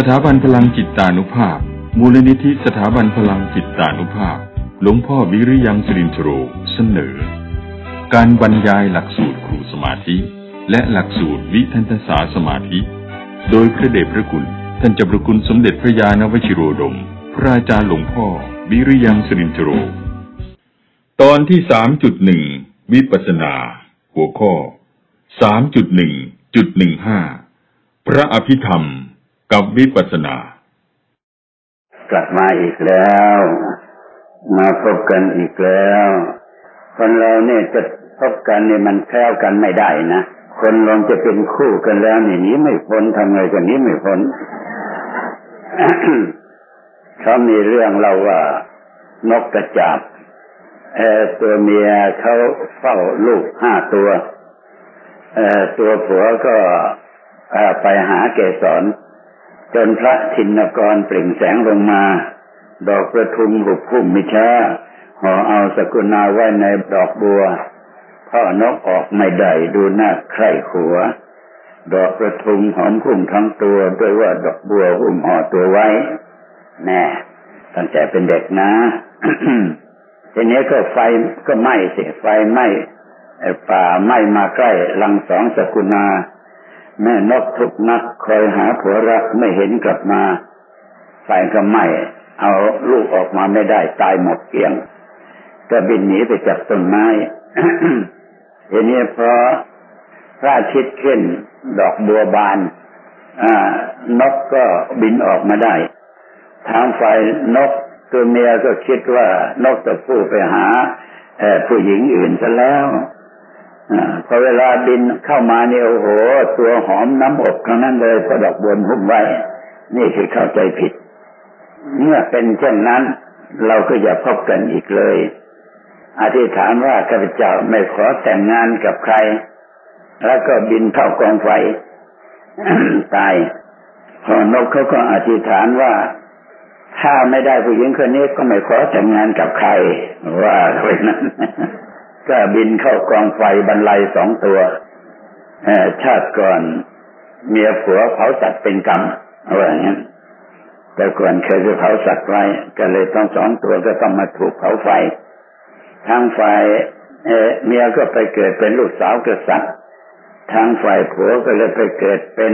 ถาบันพลังจิตานุภาพมูลนิธิสถาบันพลังจิตานุภาพหลวงพ่อวิริยังสิรินทโรเสนอการบรรยายหลักสูตรครูสมาธิและหลักสูตรวิทันตสาสมาธิโดยพระเดชพระคุณท่านเจ้าพระคุณสมเด็จพระญาณวชิโรดมพระอาจารย์หลวงพ่อวิริยังสิรินทโรตอนที่ 3.1 วิปัสสนาหัวข้อ 3.1.15 พระอภิธรรมกับวิปัสสนากลับมาอีกแล้วมาพบกันอีกแล้วคนเราเนี่ยจะพบกันเนี่ยมันแคล้วกันไม่ได้นะคนลองจะเป็นคู่กันแล้วนี่หนีไม่พ้นทำไงกันนี้ไม่พ้น เขามีเรื่องเราว่านกกระจาบตัวเมียเขาเฝ้าลูก5 ตัวตัวผัวก็ไปหาเกสรจนพระธินกรเปล่งแสงลงมาดอกประทุมหุบพุ่มมิช้าห่อเอาสกุณาไว้ในดอกบัวพ่อนกออกไม่ได้ดูหน้าใคร่ขัวดอกประทุมหอมพุ่มทั้งตัวด้วยว่าดอกบัวหุ้มห่อตัวไว้แน่ตั้งแต่เป็นเด็กนะ ทีนี้ก็ไฟก็ไหม้สิไฟไหม้ป่าไหม้มาใกล้ลังสองสกุณาแม่นกทุกนักคอยหาผัวรักไม่เห็นกลับมาไฟก็ไหม้เอาลูกออกมาไม่ได้ตายหมดเกลี้ยงก็บินหนีไปจากต้นไม้ ทีนี้พอพระอาทิตย์ขึ้นดอกบัวบานนกก็บินออกมาได้ทางฝ่ายนกตัวเมียก็คิดว่านกตัวผู้ไปหาผู้หญิงอื่นซะแล้วพอเวลาบินเข้ามาเนี่ยโอ้โหตัวหอมน้ำอบทั้งนั้นเลยเพราะดอกบัวหุ้มไว้นี่คือเข้าใจผิดเมื่อเป็นเช่นนั้นเราก็อย่าพบกันอีกเลยอธิษฐานว่าข้าพเจ้าไม่ขอแต่งงานกับใครแล้วก็บินเข้ากองไฟ ตายพอนกเขาก็อธิษฐานว่าถ้าไม่ได้ผู้หญิงคนนี้ก็ไม่ขอแต่งงานกับใครว่าเลยนั้น ก็บินเข้ากองไฟบรรลัย2 ตัวชาติก่อนเมียผัวเผาสัตว์เป็นกรรมว่าอย่างนั้นแต่ก่อนเคยจะเผาสัตว์ไว้ก็เลยต้อง2 ตัวก็ต้องมาถูกเผาไฟทางฝ่ายเมียก็ไปเกิดเป็นลูกสาวกษัตริย์ทางฝ่ายผัวก็เลยไปเกิดเป็น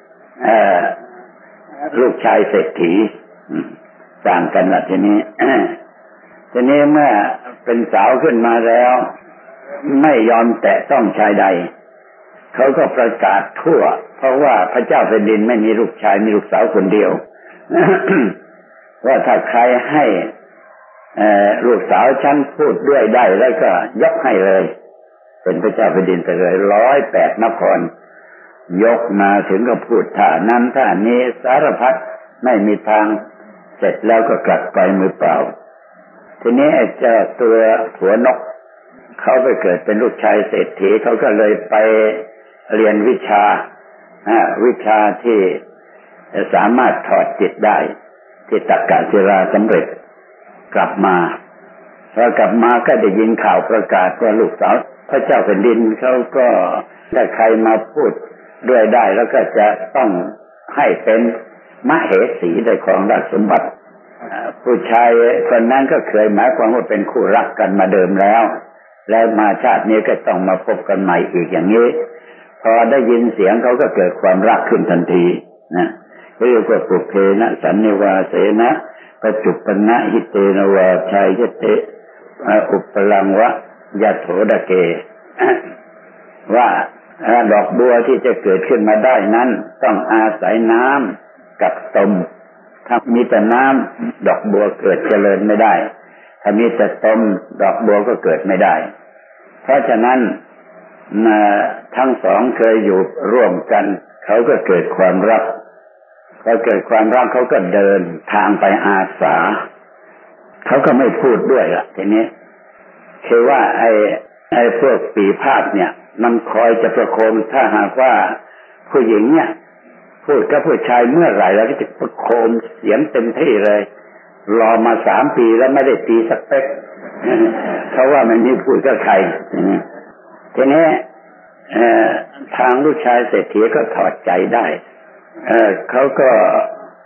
ลูกชายเศรษฐีต่างกันนะทีนี้ ทีนี้เมื่อเป็นสาวขึ้นมาแล้วไม่ยอมแตะต้องชายใดเขาก็ประกาศทั่วเพราะว่าพระเจ้าแผ่นดินไม่มีลูกชายมีลูกสาวคนเดียว ว่าถ้าใครให้ลูกสาวฉันพูดด้วยได้แล้วก็ยกให้เลยเป็นพระเจ้าแผ่นดินไปเลย108 นครยกมาถึงก็พูดท่านั้นท่านี้สารพัดไม่มีทางเสร็จแล้วก็กลับไปมือเปล่าทีนี้ไอ้เจ้าตัวหัวนกเขาไปเกิดเป็นลูกชายเศรษฐีเขาก็เลยไปเรียนวิชาที่สามารถถอดจิตได้ที่ตักกะศิลาสำเร็จกลับมาพอกลับมาก็ได้ยินข่าวประกาศว่าลูกสาวพระเจ้าแผ่นดินเขาก็ถ้าใครมาพูดด้วยได้แล้วก็จะต้องให้เป็นมเหสีได้ครองราชสมบัติผู้ชายคนนั้นก็เคยหมายความว่าเป็นคู่รักกันมาเดิมแล้วมาชาตินี้ก็ต้องมาพบกันใหม่อีกอย่างนี้พอได้ยินเสียงเขาก็เกิดความรักขึ้นทันทีนะเรียกว่าปุเพนะสันนิวาเสนะปัจจุปนะหิเตนวาชัยเตอุปลังวะยะโถดเก ว่าดอกบัวที่จะเกิดขึ้นมาได้นั้นต้องอาศัยน้ำกับตมถ้ามีแต่น้ำดอกบัวเกิดเจริญไม่ได้ถ้ามีแต่ตมดอกบัวก็เกิดไม่ได้เพราะฉะนั้นทั้งสองเคยอยู่ร่วมกันเขาก็เกิดความรักพอเกิดความรักเขาก็เดินทางไปอาสาเขาก็ไม่พูดด้วยล่ะทีนี้คือว่าไอ้พวกปีพาดเนี่ยมันคอยจะประโคมถ้าหากว่าผู้หญิงเนี่ยพูดกับผู้ชายเมื่อไหร่แล้วก็จะประโคมเสียงเต็มที่เลยรอมา3 ปีแล้วไม่ได้ตีสักเป๊กเขาว่ามันนี่พูดกับใครทีนี้ทางลูกชายเศรษฐีก็ถอดใจได้เขาก็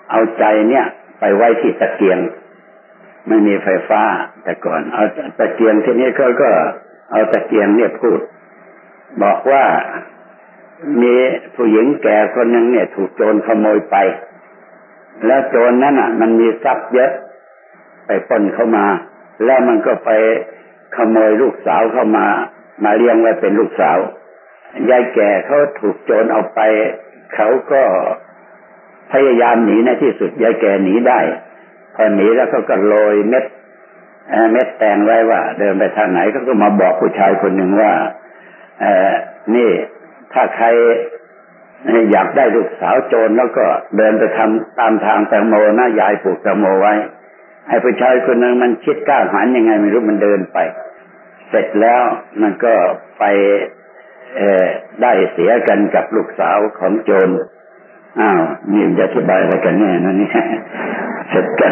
เอาใจเนี่ยไปไว้ที่ตะเกียงไม่มีไฟฟ้าแต่ก่อนเอาตะเกียงทีนี้เขาก็เอาตะเกียงเนี่ยพูดบอกว่ามีผู้หญิงแก่คนหนึ่งเนี่ยถูกโจรขโมยไปแล้วโจรนั้นอ่ะมันมีทรัพย์เยอะไปปล้นเข้ามาแล้วมันก็ไปขโมยลูกสาวเข้ามาเลี้ยงไว้เป็นลูกสาวยายแก่เขาถูกโจรเอาไปเขาก็พยายามหนีในที่สุดยายแก่หนีได้พอหนีแล้วเขาก็โรยเม็ดแตงไว้ว่าเดินไปทางไหนเขาก็มาบอกผู้ชายคนหนึ่งว่านี่ถ้าใครอยากได้ลูกสาวโจรแล้วก็เดินไปทำตามทางแตงโมนะยายปลูกแตงโมไว้ไอ้ผู้ชายคนนึงมันคิดกล้าหาญยังไงไม่รู้มันเดินไปเสร็จแล้วมันก็ไปได้เสียกันกับลูกสาวของโจรอ้าวนี่จะอธิบายอะไรกันแน่นะเนี่ยเสร็จกัน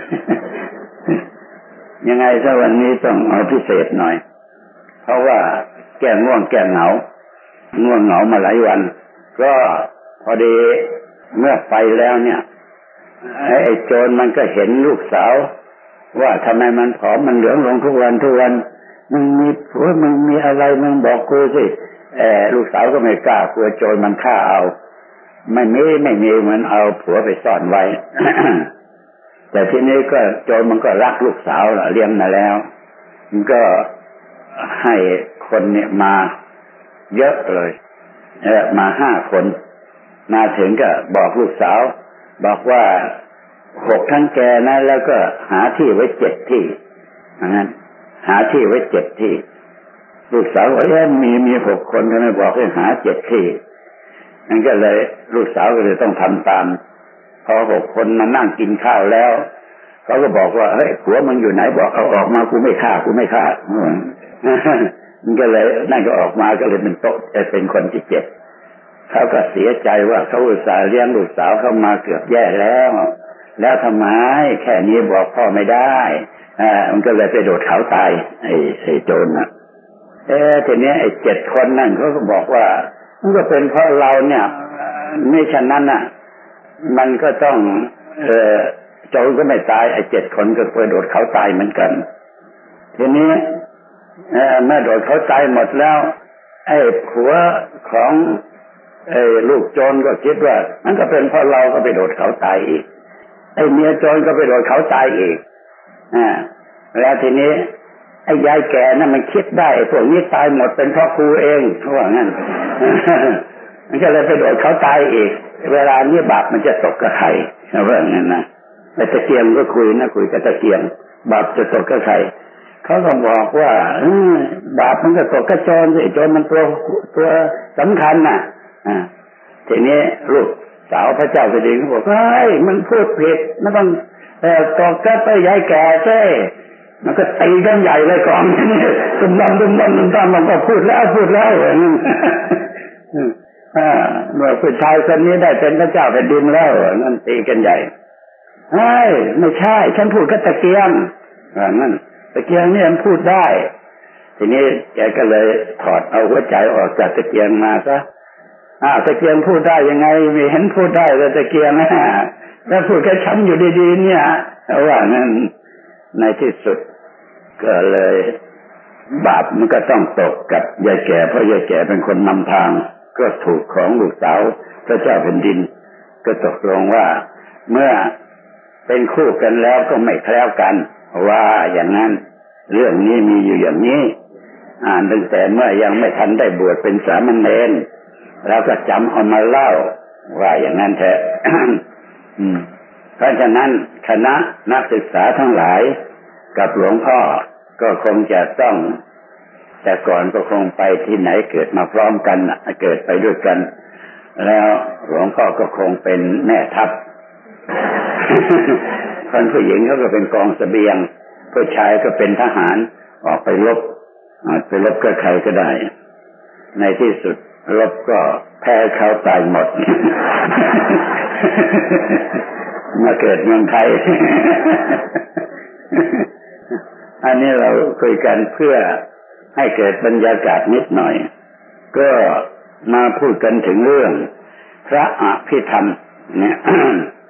ยังไงถ้าวันนี้ต้องเอาพิเศษหน่อยเพราะว่าแก้ง่วงแก้เหงามาหลายวันก็พอดีเมื่อไปแล้วเนี่ยไอ้โจรมันก็เห็นลูกสาวว่าทำไมมันผอมมันเหลืองลงทุกวันมึงมีผัวมึงมีอะไรมึงบอกกูสิลูกสาวก็ไม่กล้ากลัวโจรมันฆ่าเอาไม่มีเหมือนเอาผัวไปซ่อนไว้ แต่ทีนี้ก็โจรมันก็รักลูกสาวเลี้ยงมาแล้วมันก็ให้คนเนี่ยมาเยอะเลยมา5 คนมาถึงก็บอกลูกสาวบอกว่า6ทั้งแกนะแล้วก็หาที่ไว้7ที่นั้นหาที่ไว้7ที่ลูกสาวว่ามี6 คนทำไมบอกให้หา7ที่นั่นก็เลยลูกสาวก็เลยต้องทำตามพอ6 คนมานั่งกินข้าวแล้วเขาก็บอกว่าเฮ้ยผัวมึงอยู่ไหนบอกเอาออกมากูไม่ฆ่ามันก็เลยนั่นก็ออกมาก็เลยเป็นโต๊ะเป็นคนที่7เขาก็เสียใจว่าเขาอุตส่าห์เลี้ยงลูกสาวเข้ามาเกือบแย่แล้วทำไมแค่นี้บอกพ่อไม่ได้มันก็เลยไปโดดเขาตายไอ้โจรน่ะทีนี้ไอ้7 คนนั่นเขาก็บอกว่ามันก็เป็นเพราะเราเนี่ยไม่ฉะนั้นน่ะมันก็ต้องโจรก็ไม่ตายไอ้7 คนก็ไปโดดเขาตายเหมือนกันทีนี้เมื่อโดดเขาตายหมดแล้วไอ้ผัวของลูกโจรก็คิดว่ามันก็เป็นเพราะเราก็ไปโดดเขาตายอีกไอ้เมียโจรก็ไปโดดเขาตายอีกแล้วทีนี้ไอ้ยายแก่นั่นมันคิดได้พวกนี้ตายหมดเป็นเพราะกูเองเขาว่างั้น มันก็เลยไปโดดเขาตายอีกเวลานี้บาปมันจะตกกับใครเขาว่างั้นนะไอ้ตะเกียงก็คุยกับตะเกียงบาปจะตกกับใครเขาก็บอกว่าบาปมันก็ตกกับโจรสิโจรมันตัวสำคัญน่ะทีนี้ลูกสาวพระเจ้าแผ่นดินเขาบอกเฮ้ยมันพูดผิดมันต้องตกกับไปยายแก่ใช่มันก็ตีกันใหญ่เลยกองนี้ตุ้มดำมันก็พูดแล้วอย่างนี้เมื่อผู้ชายคนนี้ได้เป็นพระเจ้าแผ่นดินแล้วนั่นตีกันใหญ่ไม่ใช่ฉันพูดกับตะเกียงนั่นตะเกียงนี่มันพูดได้ทีนี้แกก็เลยถอดเอาหัวใจออกจากตะเกียงมาซะตะเกียงพูดได้ยังไงไม่เห็นพูดได้เลยตะเกียงแล้วพูดกับฉันอยู่ดีๆเนี่ยว่างั้นในที่สุดก็เลยบาปมันก็ต้องตกกับยายแก่เพราะยายแก่เป็นคนนำทางก็ถูกของลูกสาวพระเจ้าแผ่นดินก็ตกลงว่าเมื่อเป็นคู่กันแล้วก็ไม่แคล้วกันว่าอย่างนั้นเรื่องนี้มีอยู่อย่างนี้ตั้งแต่เมื่อยังไม่ทันได้บวชเป็นสามเณรแล้วก็จำเอามาเล่าว่าอย่างนั้นแท้ เพราะฉะนั้นคณะนักศึกษาทั้งหลายกับหลวงพ่อก็คงจะต้องแต่ก่อนก็คงไปที่ไหนเกิดมาพร้อมกันเกิดไปด้วยกันแล้วหลวงพ่อก็คงเป็นแม่ทัพ คนผู้หญิงเขาก็เป็นกองเสบียงผู้ชายก็เป็นทหารออกไปรบกับใครก็ได้ในที่สุดรบก็แพ้เขาตายหมด มาเกิดเมืองไทย อันนี้เราคุยกันเพื่อให้เกิดบรรยากาศนิดหน่อยก็มาพูดกันถึงเรื่องพระอภิธรรมเนี่ย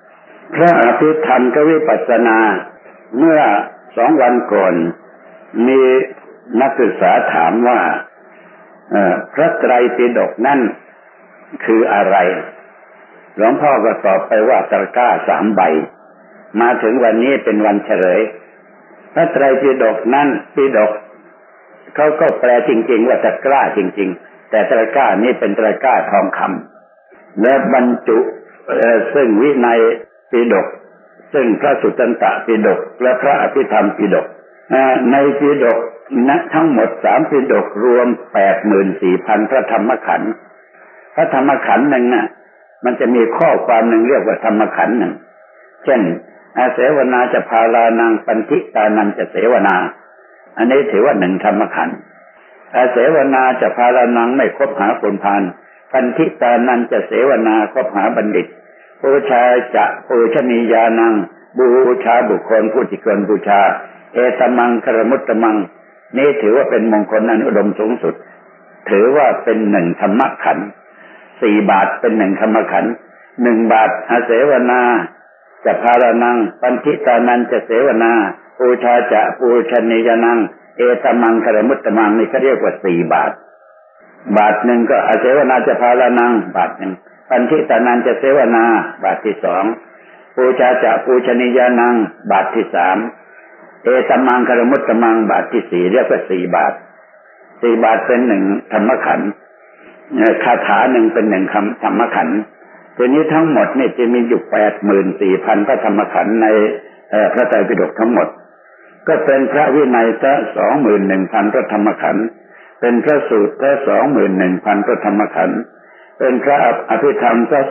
พระอภิธรรมกับวิปัสสนาเมื่อ2 วันก่อนมีนักศึกษาถามว่าพระไตรปิฎกนั่นคืออะไรหลวงพ่อก็ตอบไปว่าตะกร้า3 ใบมาถึงวันนี้เป็นวันเฉลยพระไตรปิฎกนั้นปิฎกเขาก็แปลจริงๆว่าตะกร้าจริงๆแต่ตะกร้านี้เป็นตะกร้าทองคำและบรรจุซึ่งวินัยปิฎกซึ่งพระสุตตันตปิฎกและพระอภิธรรมปิฎกในปิฎกทั้งหมด3 ปิฎกรวม 84,000 พระธรรมขันธ์พระธรรมขันธ์นึงน่ะมันจะมีข้อความหนึ่งเรียกว่าธรรมขันธ์หนึ่งเช่นอาเสวนาจะพาลานังปันทิตานันจะเสวนาอันนี้ถือว่า1 ธรรมขันธ์อาเสวนาจะพาลานังไม่คบหาคนพาลปันทิตานันจะเสวนาคบหาบัณฑิตบูชาจะปูชนียานังบูชาบุคคลผู้ที่ควรบูชาเอตมังครมุตตมังนี่ถือว่าเป็นมงคลอันอุดมสูงสุดถือว่าเป็น1 ธรรมขันธ์4 บาทเป็น1 ธรรมขันธ์1 บาทอาเสวนาจะพาลานังปันทิตานันจะเสวนาบูชาจะปูชนียานังเอตมังครมุตตมังนี่เขาเรียกว่า4 บาทบาทหนึ่งก็อาเสวนาจะพาลานังบาทหนึ่งปันทิตานันจะเสวนาบาทที่2ปูชาจะปูชนียานังบาทที่3เอตมังครมุตตมังบาทที่4เรียกว่า4 บาท4 บาทเป็น1 ธรรมขันธ์คาถาหนึ่งเป็น1 ธรรมขันธ์ทีนี้ทั้งหมดนี่จะมีอยู่ 84,000 พระธรรมขันธ์ในพระไตรปิฎกทั้งหมดก็เป็นพระวินัยซะ 21,000 พระธรรมขันธ์เป็นพระสูตรซะ 21,000 พระธรรมขันธ์เป็นพระอภิธรรมซะ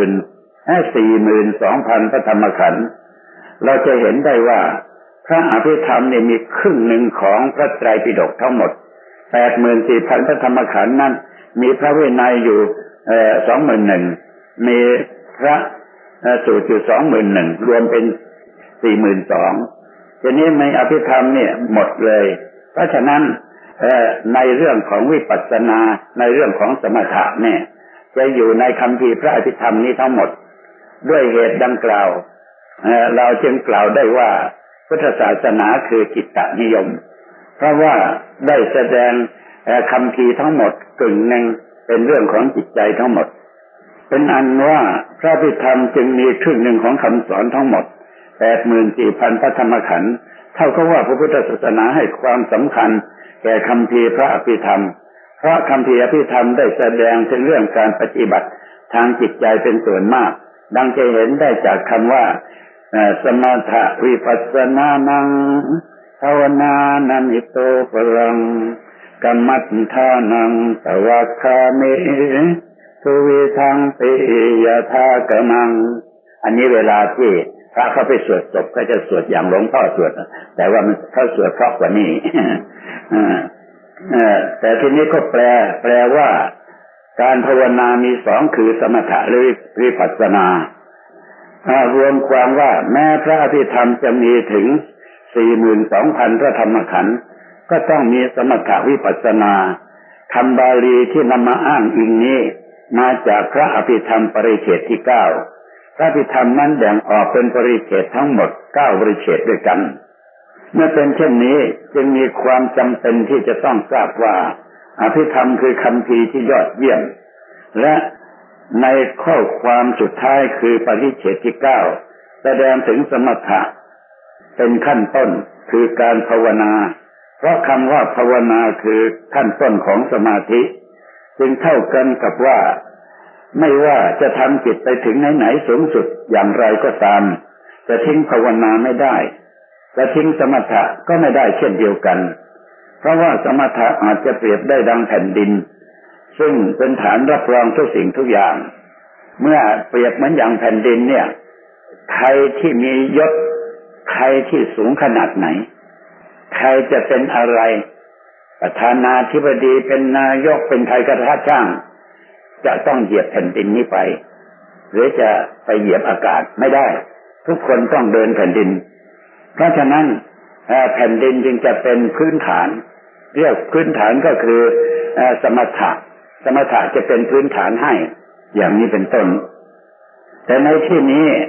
42,000 พระธรรมขันธ์เราจะเห็นได้ว่าพระอภิธรรมนี่มีครึ่งหนึ่งของพระไตรปิฎกทั้งหมด 84,000 พระธรรมขันธ์นั้นมีพระวินัยอยู่21,000มีพระสูตรอยู่21,000รวมเป็น42,000ทีนี้ในอภิธรรมเนี่ยหมดเลยเพราะฉะนั้นในเรื่องของวิปัสสนาในเรื่องของสมถะเนี่ยจะอยู่ในคัมภีร์พระอภิธรรมนี้ทั้งหมดด้วยเหตุดังกล่าวเราจึงกล่าวได้ว่าพุทธศาสนาคือจิตตนิยมเพราะว่าได้แสดงคัมภีร์ทั้งหมดกึ่งหนึ่งเป็นเรื่องของจิตใจทั้งหมดเป็นอันว่าพระอภิธรรมจึงมีครึ่งหนึ่งของคำสอนทั้งหมด 84,000 พระธรรมขันธ์เท่ากับว่าพระพุทธศาสนาให้ความสำคัญแก่คัมภีร์พระอภิธรรมเพราะคัมภีร์อภิธรรมได้แสดงถึงเรื่องการปฏิบัติทางจิตใจเป็นส่วนมากดังจะเห็นได้จากคำว่าสมถะวิปัสสนานังภาวนานัมิโตปรังกัมมัฏฐานังสวัคคามิทุวิทังปิยทากมังอันนี้เวลาที่พระเขาไปสวดจบก็จะสวดอย่างหลวงพ่อสวดแต่ว่ามันเขาสวดเพราะกว่านี้แต่ทีนี้ก็แปลว่าการภาวนามี2คือสมถะหรือวิปัสสนารวมความว่าแม้พระอภิธรรมจะมีถึง 42,000 พระธรรมขันธ์ก็ต้องมีสมถะวิปัสสนาคำบาลีที่นำมาอ้างอิงนี้มาจากพระอภิธรรมปริเฉดที่9พระอภิธรรมนั้นแบ่งออกเป็นปริเฉดทั้งหมด9ปริเฉดด้วยกันเมื่อเป็นเช่นนี้จึงมีความจำเป็นที่จะต้องทราบว่าอภิธรรมคือคัมภีร์ที่ยอดเยี่ยมและในข้อความสุดท้ายคือปริเฉดที่9แสดงถึงสมถะเป็นขั้นต้นคือการภาวนาเพราะคำว่าภาวนาคือขั้นต้นของสมาธิจึงเท่ากันกับว่าไม่ว่าจะทำจิตไปถึงไหนๆสูงสุดอย่างไรก็ตามจะทิ้งภาวนาไม่ได้จะทิ้งสมถะก็ไม่ได้เช่นเดียวกันเพราะว่าสมถะอาจจะเปรียบได้ดังแผ่นดินซึ่งเป็นฐานรับรองทุกสิ่งทุกอย่างเมื่อเปรียบเหมือนอย่างแผ่นดินเนี่ยใครที่มียศใครที่สูงขนาดไหนใครจะเป็นอะไรประธานาธิบดีเป็นนายกเป็นใครก็ท่าช่างจะต้องเหยียบแผ่นดินนี้ไปหรือจะไปเหยียบอากาศไม่ได้ทุกคนต้องเดินแผ่นดินเพราะฉะนั้นแผ่นดินจึงจะเป็นพื้นฐานเรียกพื้นฐานก็คือสมถะจะเป็นพื้นฐานให้อย่างนี้เป็นต้นแต่ในที่นี้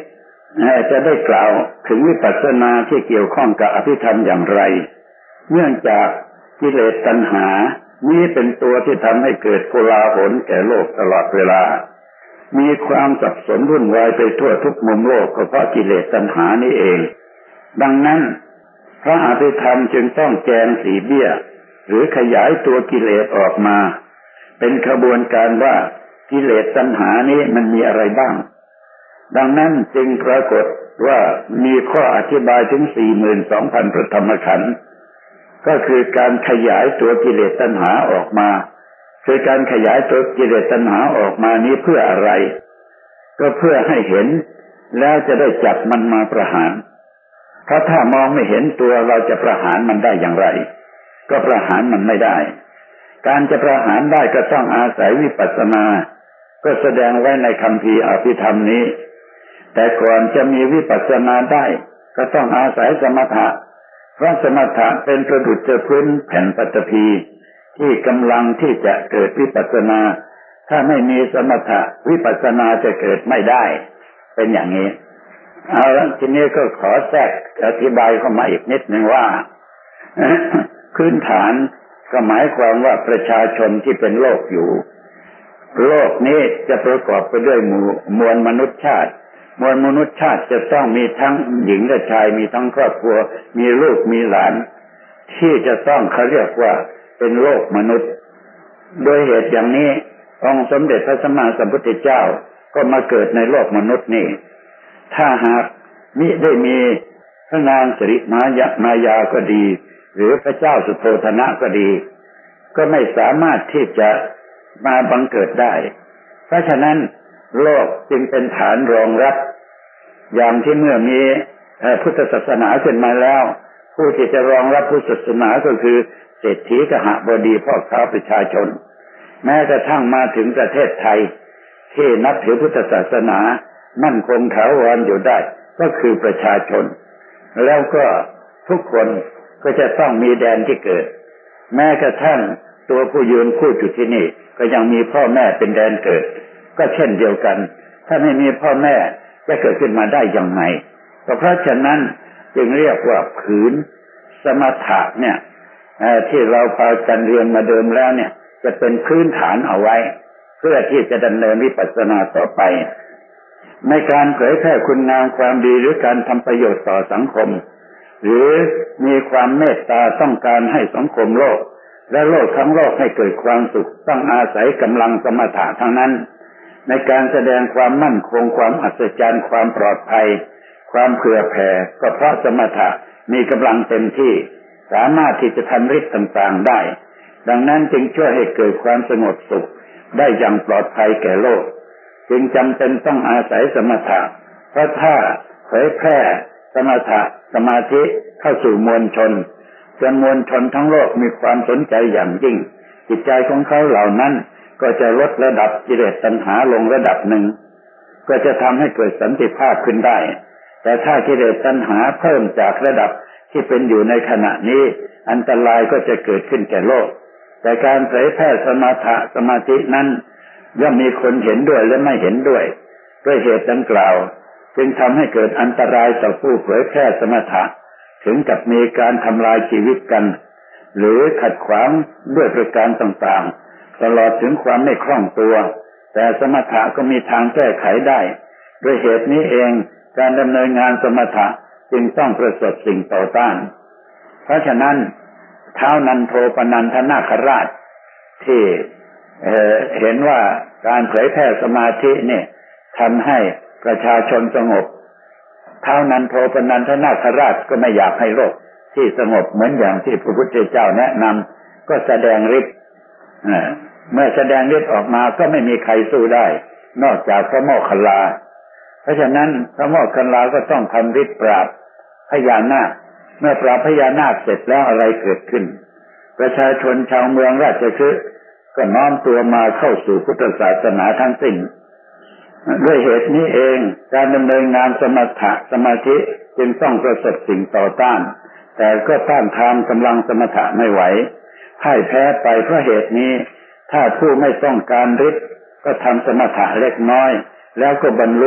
จะได้กล่าวถึงวิปัสสนาที่เกี่ยวข้องกับอภิธรรมอย่างไรเนื่องจากกิเลสตัณหานี้เป็นตัวที่ทำให้เกิดโกลาหลแก่โลกตลอดเวลามีความสับสนวุ่นวายไปทั่วทุกมุมโลกก็เพราะกิเลสตัณหานี้เองดังนั้นพระอภิธรรมจึงต้องแจงสีเบี้ยหรือขยายตัวกิเลสออกมาเป็นขบวนการว่ากิเลสตัณหานี้มันมีอะไรบ้างดังนั้นจึงปรากฏว่ามีข้ออธิบายถึง 42,000 พระธรรมขันธ์ก็คือการขยายตัวกิเลสตัณหาออกมาคือการขยายตัวกิเลสตัณหาออกมานี้เพื่ออะไรก็เพื่อให้เห็นแล้วจะได้จับมันมาประหารเพราะถ้ามองไม่เห็นตัวเราจะประหารมันได้อย่างไรก็ประหารมันไม่ได้การจะประหารได้ก็ต้องอาศัยวิปัสสนาก็แสดงไว้ในคัมภีร์อภิธรรมนี้แต่ก่อนจะมีวิปัสสนาได้ก็ต้องอาศัยสมถะเพราะสมถะเป็นประดุจพื้นแผ่นปฐพีที่กำลังที่จะเกิดวิปัสสนาถ้าไม่มีสมถะวิปัสสนาจะเกิดไม่ได้เป็นอย่างนี้เอาละทีนี้ก็ขอแทรกอธิบายเข้ามาอีกนิดนึงว่าพื้นฐานก็หมายความว่าประชาชนที่เป็นโลกอยู่โลกนี้จะประกอบไปด้วยมวลมนุษยชาติมวลมนุษยชาติจะต้องมีทั้งหญิงและชายมีทั้งครอบครัวมีลูกมีหลานที่จะต้องเขาเรียกว่าเป็นโลกมนุษย์โดยเหตุอย่างนี้องค์สมเด็จพระสัมมาสัมพุทธเจ้าก็มาเกิดในโลกมนุษย์นี่ถ้าหากมิได้มีพระนางสิริมายาก็ดีหรือพระเจ้าสุโธทนะก็ดีก็ไม่สามารถที่จะมาบังเกิดได้เพราะฉะนั้นโลกจึงเป็นฐานรองรับอย่างที่เมื่อมีพุทธศาสนาขึ้นมาแล้วผู้ที่จะรองรับพุทธศาสนาก็คือเศรษฐีกหบดีพ่อค้าประชาชนแม้กระทั่งมาถึงประเทศไทยที่นับถือพุทธศาสนามั่นคงถาวรอยู่ได้ก็คือประชาชนแล้วก็ทุกคนก็จะต้องมีแดนที่เกิดแม้กระทั่งตัวผู้ยืนคู่จุดที่นี่ก็ยังมีพ่อแม่เป็นแดนเกิดก็เช่นเดียวกันถ้าไม่มีพ่อแม่จะเกิดขึ้นมาได้อย่างไรเพราะฉะนั้นจึงเรียกว่าผืนสมถะเนี่ยที่เราพากันเรียนมาเดิมแล้วเนี่ยจะเป็นพื้นฐานเอาไว้เพื่อที่จะดำเนินวิปัสสนาต่อไปในการเผยแพร่คุณงามความดีหรือการทำประโยชน์ต่อสังคมหรือมีความเมตตาต้องการให้สังคมโลกและโลกทั้งโลกให้เกิดความสุขต้องอาศัยกำลังสมถะทั้งนั้นในการแสดงความมั่นคงความอัศจรรย์ความปลอดภัยความเผื่อแผ่ก็เพราะสมถะมีกำลังเต็มที่สามารถที่จะทำฤทธิ์ต่างๆได้ดังนั้นจึงช่วยให้เกิดความสงบสุขได้อย่างปลอดภัยแก่โลกจึงจำเป็นต้องอาศัยสมถะเพราะถ้าเผยแพร่สมถะสมาธิเข้าสู่มวลชนจนมวลชนทั้งโลกมีความสนใจอย่างยิ่งจิตใจของเขาเหล่านั้นก็จะลดระดับกิเลสตัณหาลงระดับหนึ่งก็จะทำให้เกิดสันติภาพขึ้นได้แต่ถ้ากิเลสตัณหาเพิ่มจากระดับที่เป็นอยู่ในขณะนี้อันตรายก็จะเกิดขึ้นแก่โลกแต่การเผยแพร่สมถะสมาธินั้นย่อมมีคนเห็นด้วยและไม่เห็นด้วยเหตุดังกล่าวจึงทำให้เกิดอันตรายต่อผู้เผยแพร่สมถะถึงกับมีการทำลายชีวิตกันหรือขัดขวางด้วยประการต่างๆตลอดถึงความไม่คล่องตัวแต่สมถะก็มีทางแก้ไขได้ด้วยเหตุนี้เองการดำเนินงานสมถะจึงต้องประสบสิ่งต่อต้านเพราะฉะนั้นท้าวนันโทปนันทนาคราชที่เห็นว่าการเผยแพร่สมาธิเนี่ยทำให้ประชาชนสงบท้าวนันโทปนันทนาคราชก็ไม่อยากให้โลกที่สงบเหมือนอย่างที่พระพุทธเจ้าแนะนำก็แสดงฤทธิ์เมื่อแสดงฤทธิ์ออกมาก็ไม่มีใครสู้ได้นอกจากพระโมคคัลลาเพราะฉะนั้นพระโมคคัลลาก็ต้องทำฤทธิ์ปราบพญานาคเมื่อปราบพญานาคเสร็จแล้วอะไรเกิดขึ้นประชาชนชาวเมืองราชคฤห์ก็น้อมตัวมาเข้าสู่พุทธศาสนาทั้งสิ้นด้วยเหตุนี้เองการดำเนินงานสมถะสมาธิจึงต้องประสบสิ่งต่อต้านแต่ก็ต้านทานกำลังสมถะไม่ไหวพ่ายแพ้ไปเพราะเหตุนี้ถ้าผู้ไม่ต้องการฤทธิ์ก็ทำสมถะเล็กน้อยแล้วก็บรรลุก็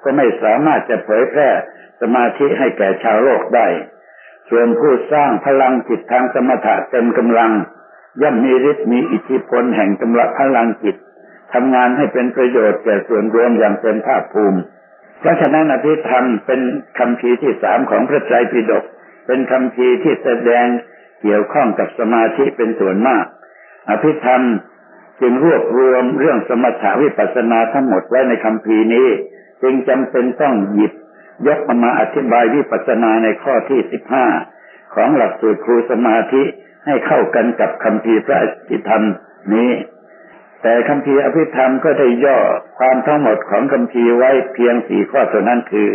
ก็ไม่สามารถจะเผยแพร่สมาธิให้แก่ชาวโลกได้ส่วนผู้สร้างพลังจิตทางสมถะเต็มกำลังย่อมมีฤทธิ์มีอิทธิพลแห่งกำลังพลังจิตทำงานให้เป็นประโยชน์แก่ส่วนรวมอย่างเต็มภาคภูมิเพราะฉะนั้นอภิธรรมเป็นคัมภีร์ที่3ของพระไตรปิฎกเป็นคัมภีร์ที่แสดงเกี่ยวข้องกับสมาธิเป็นส่วนมากอภิธรรมจึงรวบรวมเรื่องสมถะวิปัสสนาทั้งหมดไว้ในคัมภีร์นี้จึงจำเป็นต้องหยิบยกมาอธิบายวิปัสสนาในข้อที่15ของหลักสูตรครูสมาธิให้เข้ากันกับคัมภีร์พระอภิธรรมนี้แต่คัมภีร์อภิธรรมก็ได้ย่อความทั้งหมดของคัมภีร์ไว้เพียง4ข้อเท่านั้นคือ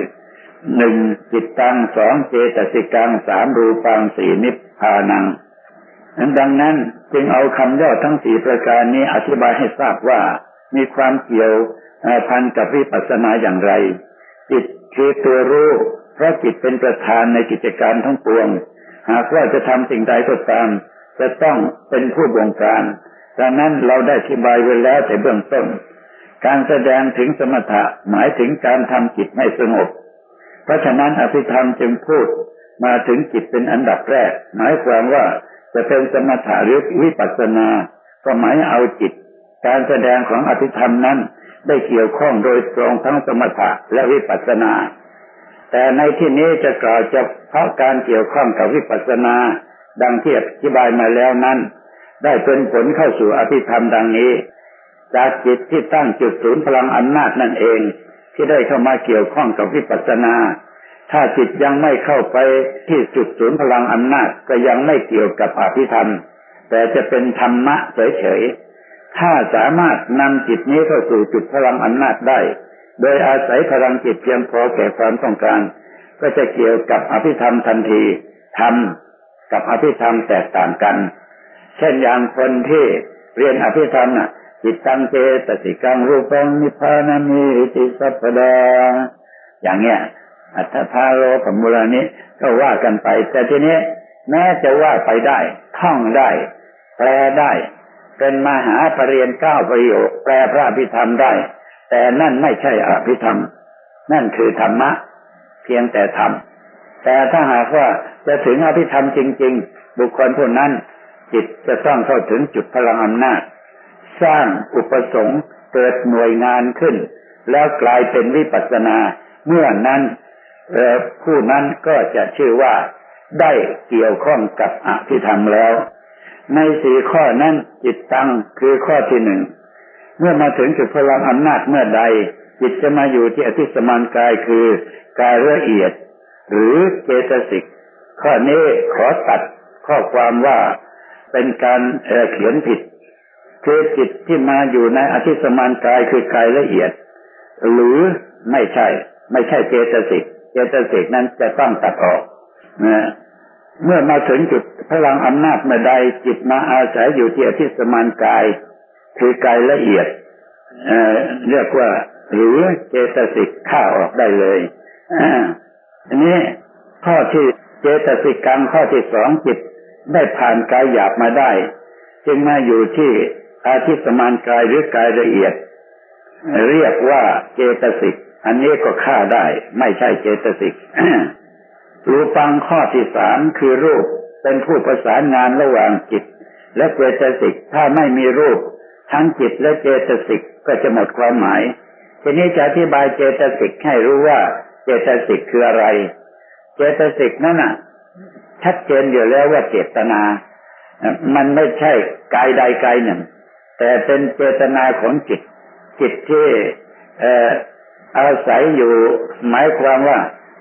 1. จิตตัง 2. เจตสิกัง 3. รูปัง 4. นิพพานังดังนั้นจึงเอาคำย่อทั้ง4ประการนี้อธิบายให้ทราบว่ามีความเกี่ยวพันกับวิปัสสนาอย่างไรจิตคือตัวรู้เพราะจิตเป็นประธานในกิจการทั้งปวงหากว่าจะทำสิ่งใดก็ตามจะต้องเป็นผู้บงการดังนั้นเราได้อธิบายไว้แล้วแต่เบื้องต้นการแสดงถึงสมถะหมายถึงการทำจิตให้สงบเพราะฉะนั้นอภิธรรมจึงพูดมาถึงจิตเป็นอันดับแรกหมายความว่าจะเป็นสมถะหรือวิปัสสนาก็หมายเอาจิตการแสดงของอภิธรรมนั้นได้เกี่ยวข้องโดยตรงทั้งสมถะและวิปัสสนาแต่ในที่นี้จะกล่าวเฉพาะการเกี่ยวข้องกับวิปัสสนาดังที่อธิบายมาแล้วนั้นได้เป็นผลเข้าสู่อภิธรรมดังนี้จากจิตที่ตั้งจุดศูนย์พลังอำนาจนั่นเองที่ได้เข้ามาเกี่ยวข้องกับวิปัสสนาถ้าจิตยังไม่เข้าไปที่จุดศูนย์พลังอำนาจก็ยังไม่เกี่ยวกับอภิธรรมแต่จะเป็นธรรมะเฉยๆถ้าสามารถนำจิตนี้เข้าสู่จุดพลังอำนาจได้โดยอาศัยพลังจิตเพียงพอแก่ความต้องการก็จะเกี่ยวกับอภิธรรมทันทีธรรมกับอภิธรรมแตกต่างกันเช่นอย่างคนที่เรียนอภิธรรมจิตตังเจตสิกังรูปังนิพพานามิติสัพพดาอย่างเนี้ยอัตถทาโลกมูลนี้ก็ว่ากันไปแต่ทีนี้แม้จะว่าไปได้ท่องได้แปลได้เป็นมหาปริญญา9ประโยคแปลพระอภิธรรมได้แต่นั่นไม่ใช่อภิธรรมนั่นคือธรรมะเพียงแต่ธรรมแต่ถ้าหากว่าจะถึงอภิธรรมจริงๆบุคคลผู้นั้นจิตจะต้องเข้าถึงจุดพลังอำนาจสร้างอุปสงค์เกิดหน่วยงานขึ้นแล้วกลายเป็นวิปัสสนาเมื่อนั้นผู้นั้นก็จะชื่อว่าได้เกี่ยวข้องกับอภิธรรมแล้วใน4ข้อนั้นจิตตังคือข้อที่1เมื่อมาถึงจุดพลังอำนาจเมื่อใดจิตจะมาอยู่ที่อธิสมานกายคือกายละเอียดหรือเจตสิกข้อนี้ขอตัดข้อความว่าเป็นการเขียนผิดคือจิตที่มาอยู่ในอธิสมานกายคือกายละเอียดหรือไม่ใช่เจตสิกนั้นจะต้องตัดออกนะเมื่อมาถึงจุดพลังอำนาจเมื่อใดจิตมาอาศัยอยู่ที่อธิสมานกายคือกายละเอียดเรียกว่าหรือเจตสิกฆ่าออกได้เลยอันนี้ข้อที่เจตสิกกังข้อที่2จิตได้ผ่านกายหยาบมาได้จึงมาอยู่ที่อธิสมานกายหรือกายละเอียดเรียกว่าเจตสิกอันนี้ก็ฆ่าได้ไม่ใช่เจตสิก รูปังข้อที่3คือรูปเป็นผู้ประสานงานระหว่างจิตและเจตสิกถ้าไม่มีรูปทั้งจิตและเจตสิกก็จะหมดความหมายทีนี้จะอธิบายเจตสิกให้รู้ว่าเจตสิกคืออะไรเจตสิกนั่นน่ะชัดเจนอยู่แล้วว่าเจตนามันไม่ใช่กายใดกายหนึ่งแต่เป็นเจตนาของจิตที่อาศัยอยู่หมายความว่า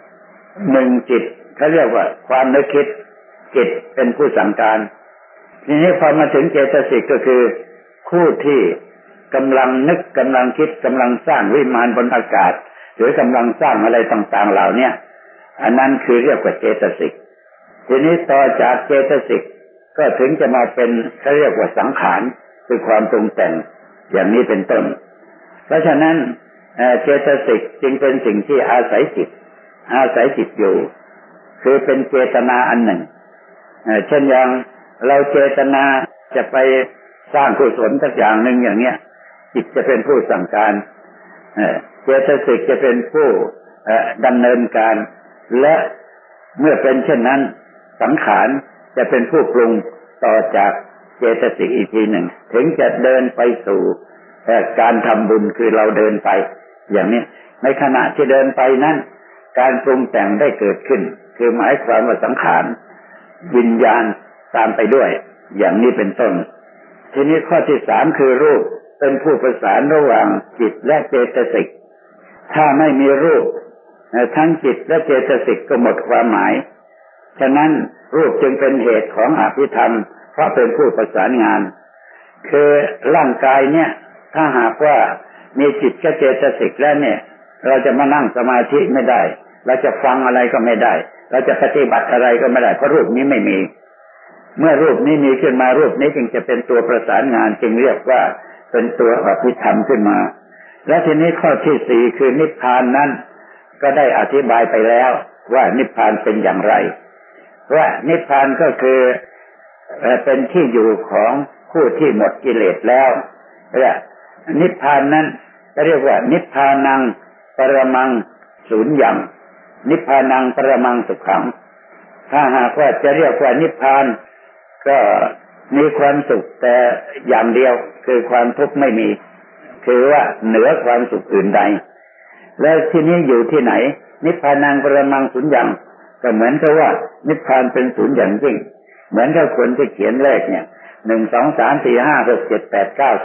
1จิตเขาเรียกว่าความนึกคิดจิตเป็นผู้สั่งการทีนี้พอมาถึงเจตสิกก็คือผู้ที่กำลังนึกกำลังคิดกำลังสร้างวิมานบนอากาศหรือกำลังสร้างอะไรต่างๆเหล่านี้อันนั้นคือเรียกว่าเจตสิกทีนี้ต่อจากเจตสิกก็ถึงจะมาเป็นเขาเรียกว่าสังขารคือความปรุงแต่งอย่างนี้เป็นต้นเพราะฉะนั้นเจตสิกจึงเป็นสิ่งที่อาศัยจิตอยู่คือเป็นเจตนาอันหนึ่งเช่นอย่างเราเจตนาจะไปสร้างกุศลสักอย่างหนึ่งอย่างเนี้ยจิตจะเป็นผู้สั่งการเจตสิกจะเป็นผู้ดำเนินการและเมื่อเป็นเช่นนั้นสังขารจะเป็นผู้ปรุงต่อจากเจตสิกอีกทีหนึ่งถึงจะเดินไปสู่การทำบุญคือเราเดินไปอย่างนี้ในขณะที่เดินไปนั้นการปรุงแต่งได้เกิดขึ้นคือหมายความว่าสังขารวิญญาณตามไปด้วยอย่างนี้เป็นต้นทีนี้ข้อที่สามคือรูปเป็นผู้ประสานระหว่างจิตและเจตสิกถ้าไม่มีรูปทั้งจิตและเจตสิกก็หมดความหมายฉะนั้นรูปจึงเป็นเหตุของอภิธรรมเพราะเป็นผู้ประสานงานคือร่างกายเนี่ยถ้าหากว่ามีจิตกับเจตสิกแล้วเนี่ยเราจะมานั่งสมาธิไม่ได้เราจะฟังอะไรก็ไม่ได้เราจะปฏิบัติอะไรก็ไม่ได้เพราะรูปนี้ไม่มีเมื่อรูปนี้มีขึ้นมารูปนี้จึงจะเป็นตัวประสานงานจึงเรียกว่าเป็นตัวอภิธรรมขึ้นมาและทีนี้ข้อที่สี่คือนิพพานนั้นก็ได้อธิบายไปแล้วว่านิพพานเป็นอย่างไรว่านิพพานก็คือเป็นที่อยู่ของผู้ที่หมดกิเลสแล้วและนิพพานนั้นเรียกว่านิพพานังปรมังสูญญังนิพพานังปรมังสุขังถ้าหากว่าจะเรียกว่านิพพานก็มีความสุขแต่อย่างเดียวคือความทุกข์ไม่มีคือว่าเหนือความสุขอื่นใดแล้วที่นี้อยู่ที่ไหนนิพพานังปรมังสูญญังก็เหมือนกับว่านิพพานเป็นศูนย์อย่างยิ่งเหมือนกับคนที่เขียนเลขเนี่ย1 2 3 4 5 6 7 8 9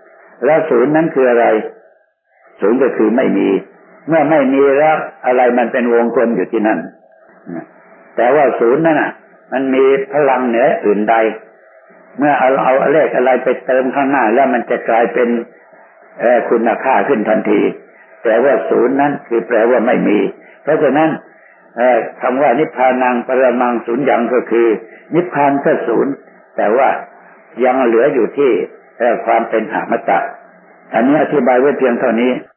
0แล้วศูนย์นั้นคืออะไรศูนย์ก็คือไม่มีเมื่อไม่มีแล้วอะไรมันเป็นวงกลมอยู่ที่นั่นแต่ว่าศูนย์นั่นน่ะมันมีพลังเหนืออื่นใดเมื่อเอาเลขอะไรไปเติมข้างหน้าแล้วมันจะกลายเป็นคุณค่าขึ้นทันทีแต่ว่าศูนย์นั้นคือแปลว่าไม่มีเพราะฉะนั้นคำว่านิพพานังปรมังสูญญังก็คือนิพพานก็ศูนย์แต่ว่ายังเหลืออยู่ที่ความเป็นอมตะอันนี้อธิบายไว้เพียงเท่านี้